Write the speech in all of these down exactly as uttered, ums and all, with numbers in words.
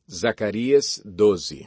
Zacarias doze.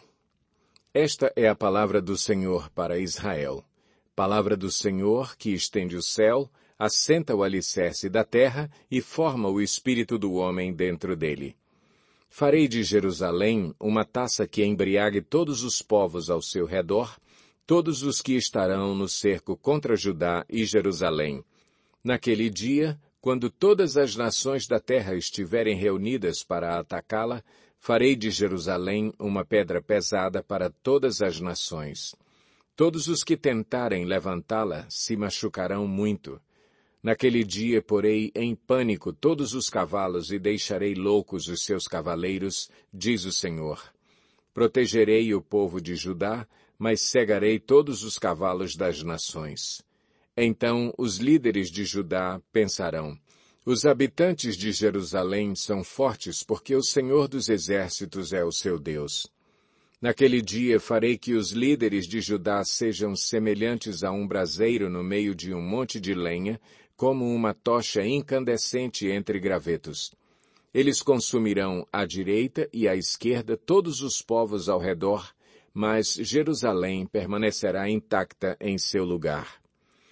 Esta é a palavra do Senhor para Israel. Palavra do Senhor que estende o céu, assenta o alicerce da terra e forma o espírito do homem dentro dele. Farei de Jerusalém uma taça que embriague todos os povos ao seu redor, todos os que estarão no cerco contra Judá e Jerusalém. Naquele dia, quando todas as nações da terra estiverem reunidas para atacá-la, farei de Jerusalém uma pedra pesada para todas as nações. Todos os que tentarem levantá-la se machucarão muito. Naquele dia porei em pânico todos os cavalos e deixarei loucos os seus cavaleiros, diz o Senhor. Protegerei o povo de Judá, mas cegarei todos os cavalos das nações. Então os líderes de Judá pensarão: os habitantes de Jerusalém são fortes porque o Senhor dos Exércitos é o seu Deus. Naquele dia farei que os líderes de Judá sejam semelhantes a um braseiro no meio de um monte de lenha, como uma tocha incandescente entre gravetos. Eles consumirão à direita e à esquerda todos os povos ao redor, mas Jerusalém permanecerá intacta em seu lugar.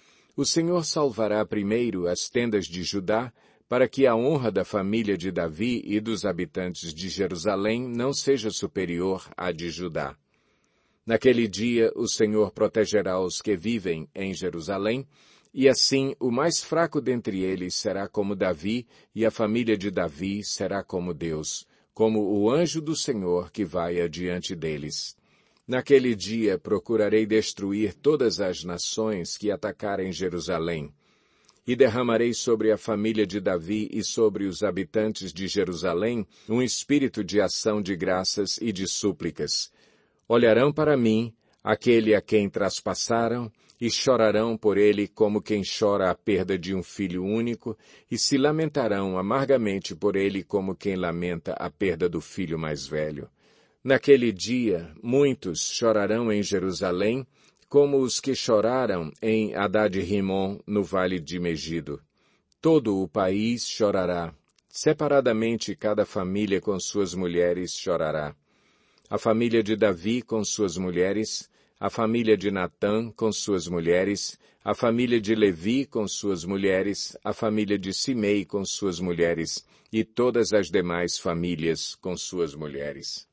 O Senhor salvará primeiro as tendas de Judá, para que a honra da família de Davi e dos habitantes de Jerusalém não seja superior à de Judá. Naquele dia o Senhor protegerá os que vivem em Jerusalém, e assim o mais fraco dentre eles será como Davi, e a família de Davi será como Deus, como o anjo do Senhor que vai adiante deles. Naquele dia procurarei destruir todas as nações que atacarem Jerusalém. E derramarei sobre a família de Davi e sobre os habitantes de Jerusalém um espírito de ação de graças e de súplicas. Olharão para mim, aquele a quem traspassaram, e chorarão por ele como quem chora a perda de um filho único, e se lamentarão amargamente por ele como quem lamenta a perda do filho mais velho. Naquele dia, muitos chorarão em Jerusalém, como os que choraram em Hadad-rimon, no vale de Megido. Todo o país chorará. Separadamente cada família com suas mulheres chorará. A família de Davi com suas mulheres, a família de Natã com suas mulheres, a família de Levi com suas mulheres, a família de Simei com suas mulheres, e todas as demais famílias com suas mulheres.